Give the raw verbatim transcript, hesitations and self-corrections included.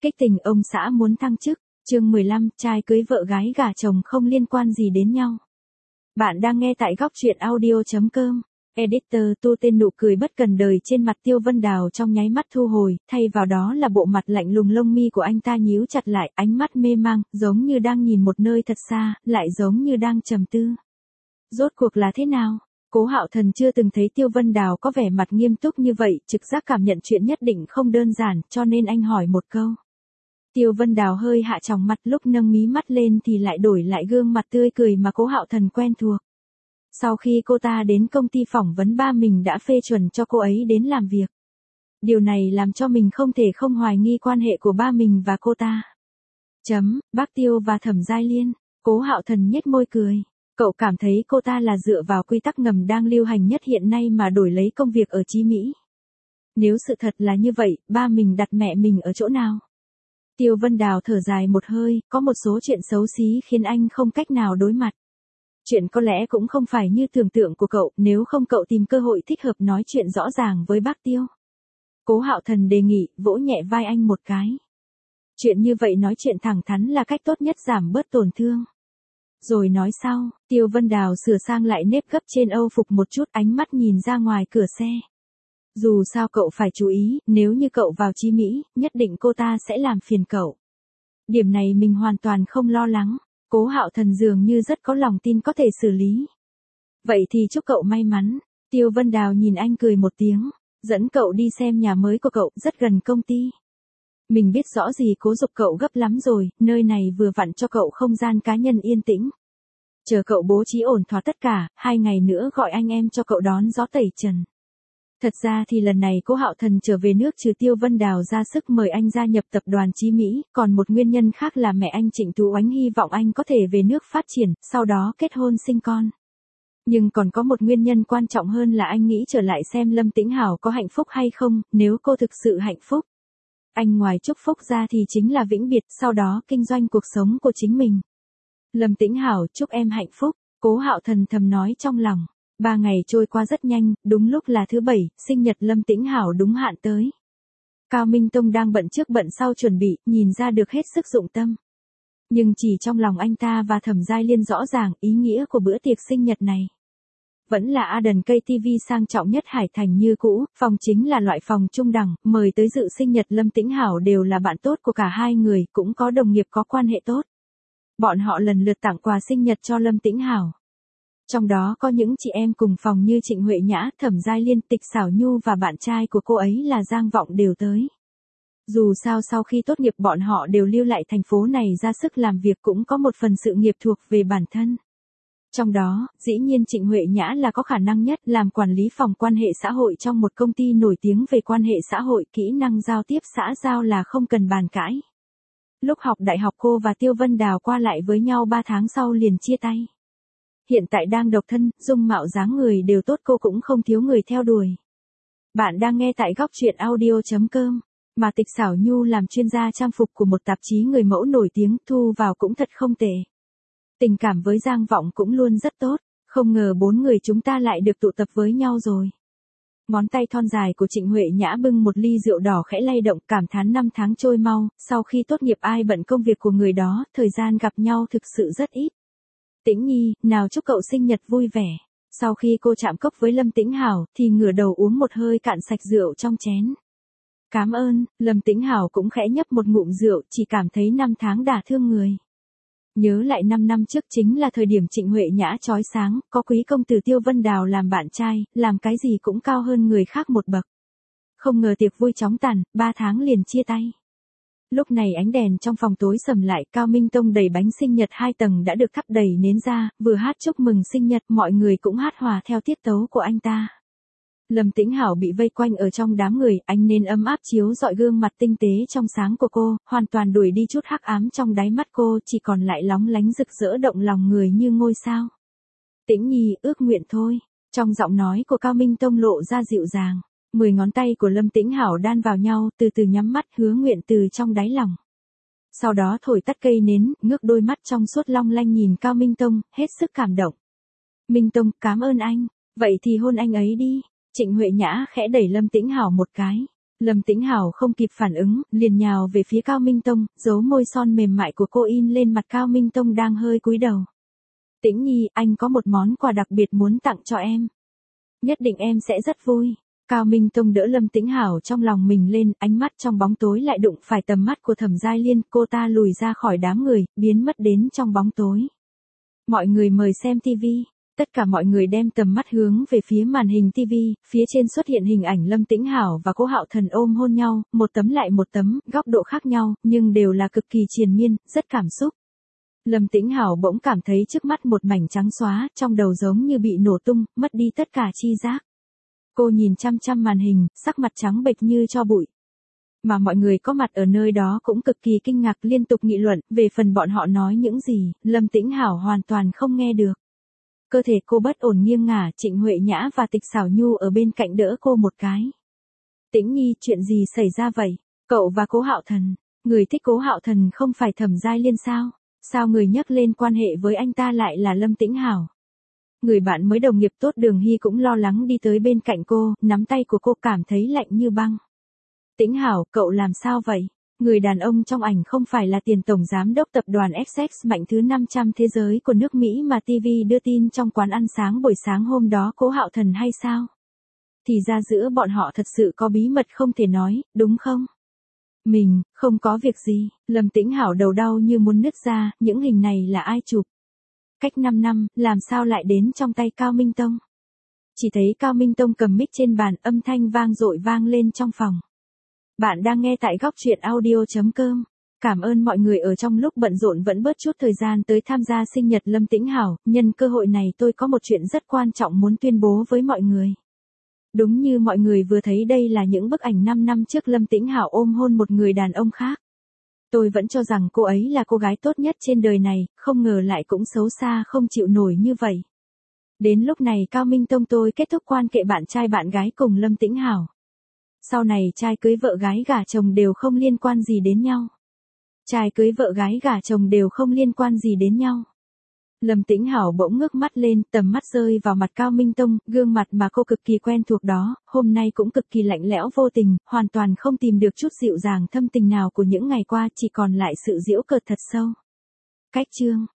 Kích tình ông xã muốn thăng chức, chương mười lăm, trai cưới vợ gái gả chồng không liên quan gì đến nhau. Bạn đang nghe tại góc truyện audio chấm com. Editor tu tên nụ cười bất cần đời trên mặt Tiêu Vân Đào trong nháy mắt thu hồi, thay vào đó là bộ mặt lạnh lùng, lông mi của anh ta nhíu chặt lại, ánh mắt mê mang, giống như đang nhìn một nơi thật xa, lại giống như đang trầm tư. Rốt cuộc là thế nào? Cố Hạo Thần chưa từng thấy Tiêu Vân Đào có vẻ mặt nghiêm túc như vậy, trực giác cảm nhận chuyện nhất định không đơn giản, cho nên anh hỏi một câu. Tiêu Vân Đào hơi hạ tròng mặt, lúc nâng mí mắt lên thì lại đổi lại gương mặt tươi cười mà Cố Hạo Thần quen thuộc. Sau khi cô ta đến công ty phỏng vấn, ba mình đã phê chuẩn cho cô ấy đến làm việc. Điều này làm cho mình không thể không hoài nghi quan hệ của ba mình và cô ta. Chấm, bác Tiêu và Thẩm Giai Liên. Cố Hạo Thần nhếch môi cười. Cậu cảm thấy cô ta là dựa vào quy tắc ngầm đang lưu hành nhất hiện nay mà đổi lấy công việc ở Chí Mỹ. Nếu sự thật là như vậy, ba mình đặt mẹ mình ở chỗ nào? Tiêu Vân Đào thở dài một hơi, có một số chuyện xấu xí khiến anh không cách nào đối mặt. Chuyện có lẽ cũng không phải như tưởng tượng của cậu, nếu không cậu tìm cơ hội thích hợp nói chuyện rõ ràng với bác Tiêu. Cố Hạo Thần đề nghị, vỗ nhẹ vai anh một cái. Chuyện như vậy nói chuyện thẳng thắn là cách tốt nhất giảm bớt tổn thương. Rồi nói sau, Tiêu Vân Đào sửa sang lại nếp gấp trên âu phục một chút, ánh mắt nhìn ra ngoài cửa xe. Dù sao cậu phải chú ý, nếu như cậu vào Chí Mỹ, nhất định cô ta sẽ làm phiền cậu. Điểm này mình hoàn toàn không lo lắng. Cố Hạo Thần dường như rất có lòng tin có thể xử lý. Vậy thì chúc cậu may mắn. Tiêu Vân Đào nhìn anh cười một tiếng, dẫn cậu đi xem nhà mới của cậu, rất gần công ty. Mình biết rõ gì Cố giục cậu gấp lắm rồi, nơi này vừa vặn cho cậu không gian cá nhân yên tĩnh. Chờ cậu bố trí ổn thỏa tất cả, hai ngày nữa gọi anh em cho cậu đón gió tẩy trần. Thật ra thì lần này Cố Hạo Thần trở về nước trừ Tiêu Vân Đào ra sức mời anh gia nhập tập đoàn Chí Mỹ, còn một nguyên nhân khác là mẹ anh Trịnh Tú Oánh hy vọng anh có thể về nước phát triển, sau đó kết hôn sinh con. Nhưng còn có một nguyên nhân quan trọng hơn là anh nghĩ trở lại xem Lâm Tĩnh Hảo có hạnh phúc hay không, nếu cô thực sự hạnh phúc. Anh ngoài chúc phúc ra thì chính là vĩnh biệt, sau đó kinh doanh cuộc sống của chính mình. Lâm Tĩnh Hảo, chúc em hạnh phúc, Cố Hạo Thần thầm nói trong lòng. Ba ngày trôi qua rất nhanh, đúng lúc là thứ bảy, sinh nhật Lâm Tĩnh Hảo đúng hạn tới. Cao Minh Tông đang bận trước bận sau chuẩn bị, nhìn ra được hết sức dụng tâm. Nhưng chỉ trong lòng anh ta và Thẩm Giai Liên rõ ràng ý nghĩa của bữa tiệc sinh nhật này. Vẫn là Aden ca tê vê sang trọng nhất Hải Thành như cũ, phòng chính là loại phòng trung đẳng, mời tới dự sinh nhật Lâm Tĩnh Hảo đều là bạn tốt của cả hai người, cũng có đồng nghiệp có quan hệ tốt. Bọn họ lần lượt tặng quà sinh nhật cho Lâm Tĩnh Hảo. Trong đó có những chị em cùng phòng như Trịnh Huệ Nhã, Thẩm Giai Liên, Tịch Xảo Nhu và bạn trai của cô ấy là Giang Vọng đều tới. Dù sao sau khi tốt nghiệp bọn họ đều lưu lại thành phố này ra sức làm việc, cũng có một phần sự nghiệp thuộc về bản thân. Trong đó, dĩ nhiên Trịnh Huệ Nhã là có khả năng nhất, làm quản lý phòng quan hệ xã hội trong một công ty nổi tiếng về quan hệ xã hội, kỹ năng giao tiếp xã giao là không cần bàn cãi. Lúc học đại học cô và Tiêu Vân Đào qua lại với nhau ba tháng sau liền chia tay. Hiện tại đang độc thân, dung mạo dáng người đều tốt, cô cũng không thiếu người theo đuổi. Bạn đang nghe tại góc truyện audio chấm com, mà Tịch Xảo Nhu làm chuyên gia trang phục của một tạp chí người mẫu nổi tiếng, thu vào cũng thật không tệ. Tình cảm với Giang Vọng cũng luôn rất tốt, không ngờ bốn người chúng ta lại được tụ tập với nhau rồi. Ngón tay thon dài của Trịnh Huệ Nhã bưng một ly rượu đỏ khẽ lay động, cảm thán năm tháng trôi mau, sau khi tốt nghiệp ai bận công việc của người đó, thời gian gặp nhau thực sự rất ít. Tĩnh Nhi, nào chúc cậu sinh nhật vui vẻ. Sau khi cô chạm cốc với Lâm Tĩnh Hảo, thì ngửa đầu uống một hơi cạn sạch rượu trong chén. Cảm ơn, Lâm Tĩnh Hảo cũng khẽ nhấp một ngụm rượu, chỉ cảm thấy năm tháng đả thương người. Nhớ lại năm năm trước chính là thời điểm Trịnh Huệ Nhã chói sáng, có quý công tử Tiêu Vân Đào làm bạn trai, làm cái gì cũng cao hơn người khác một bậc. Không ngờ tiệc vui chóng tàn, ba tháng liền chia tay. Lúc này ánh đèn trong phòng tối sầm lại, Cao Minh Tông đẩy bánh sinh nhật hai tầng đã được thắp đầy nến ra, vừa hát chúc mừng sinh nhật, mọi người cũng hát hòa theo tiết tấu của anh ta. Lâm Tĩnh Hảo bị vây quanh ở trong đám người, ánh nến ấm áp chiếu rọi gương mặt tinh tế trong sáng của cô, hoàn toàn đuổi đi chút hắc ám trong đáy mắt cô, chỉ còn lại lóng lánh rực rỡ động lòng người như ngôi sao. Tĩnh Nhi, ước nguyện thôi. Trong giọng nói của Cao Minh Tông lộ ra dịu dàng. Mười ngón tay của Lâm Tĩnh Hảo đan vào nhau, từ từ nhắm mắt hứa nguyện từ trong đáy lòng. Sau đó thổi tắt cây nến, ngước đôi mắt trong suốt long lanh nhìn Cao Minh Tông, hết sức cảm động. Minh Tông, cảm ơn anh, vậy thì hôn anh ấy đi. Trịnh Huệ Nhã khẽ đẩy Lâm Tĩnh Hảo một cái. Lâm Tĩnh Hảo không kịp phản ứng, liền nhào về phía Cao Minh Tông, giấu môi son mềm mại của cô in lên mặt Cao Minh Tông đang hơi cúi đầu. Tĩnh Nhi, anh có một món quà đặc biệt muốn tặng cho em. Nhất định em sẽ rất vui. Cao Minh Tông đỡ Lâm Tĩnh Hảo trong lòng mình lên, ánh mắt trong bóng tối lại đụng phải tầm mắt của Thẩm Giai Liên, cô ta lùi ra khỏi đám người, biến mất đến trong bóng tối. Mọi người mời xem tivi. Tất cả mọi người đem tầm mắt hướng về phía màn hình tivi, phía trên xuất hiện hình ảnh Lâm Tĩnh Hảo và Cố Hạo Thần ôm hôn nhau, một tấm lại một tấm, góc độ khác nhau, nhưng đều là cực kỳ triền miên, rất cảm xúc. Lâm Tĩnh Hảo bỗng cảm thấy trước mắt một mảnh trắng xóa, trong đầu giống như bị nổ tung, mất đi tất cả chi giác. Cô nhìn chăm chăm màn hình, sắc mặt trắng bệch như tro bụi. Mà mọi người có mặt ở nơi đó cũng cực kỳ kinh ngạc, liên tục nghị luận, về phần bọn họ nói những gì, Lâm Tĩnh Hảo hoàn toàn không nghe được. Cơ thể cô bất ổn nghiêng ngả, Trịnh Huệ Nhã và Tịch Xảo Nhu ở bên cạnh đỡ cô một cái. Tĩnh Nhi, chuyện gì xảy ra vậy? Cậu và Cố Hạo Thần, người thích Cố Hạo Thần không phải Thẩm Giai Liên sao? Sao người nhắc lên quan hệ với anh ta lại là Lâm Tĩnh Hảo? Người bạn mới đồng nghiệp tốt Đường Hy cũng lo lắng đi tới bên cạnh cô, nắm tay của cô cảm thấy lạnh như băng. Tĩnh Hảo, cậu làm sao vậy? Người đàn ông trong ảnh không phải là tiền tổng giám đốc tập đoàn Essex mạnh thứ năm trăm thế giới của nước Mỹ mà ti vi đưa tin trong quán ăn sáng buổi sáng hôm đó Cố Hạo Thần hay sao? Thì ra giữa bọn họ thật sự có bí mật không thể nói, đúng không? Mình, không có việc gì, Lâm Tĩnh Hảo đầu đau như muốn nứt ra, những hình này là ai chụp? Cách năm năm, làm sao lại đến trong tay Cao Minh Tông? Chỉ thấy Cao Minh Tông cầm mic trên bàn, âm thanh vang dội vang lên trong phòng. Bạn đang nghe tại góc truyện audio.com. Cảm ơn mọi người ở trong lúc bận rộn vẫn bớt chút thời gian tới tham gia sinh nhật Lâm Tĩnh Hảo, nhân cơ hội này tôi có một chuyện rất quan trọng muốn tuyên bố với mọi người. Đúng như mọi người vừa thấy đây là những bức ảnh năm năm trước Lâm Tĩnh Hảo ôm hôn một người đàn ông khác. Tôi vẫn cho rằng cô ấy là cô gái tốt nhất trên đời này, không ngờ lại cũng xấu xa không chịu nổi như vậy. Đến lúc này Cao Minh Tông tôi kết thúc quan hệ bạn trai bạn gái cùng Lâm Tĩnh Hảo. Sau này trai cưới vợ gái gả chồng đều không liên quan gì đến nhau. Trai cưới vợ gái gả chồng đều không liên quan gì đến nhau. Lâm Tĩnh Hảo bỗng ngước mắt lên, tầm mắt rơi vào mặt Cao Minh Tông, gương mặt mà cô cực kỳ quen thuộc đó, hôm nay cũng cực kỳ lạnh lẽo vô tình, hoàn toàn không tìm được chút dịu dàng thâm tình nào của những ngày qua, chỉ còn lại sự giễu cợt thật sâu. Cách chương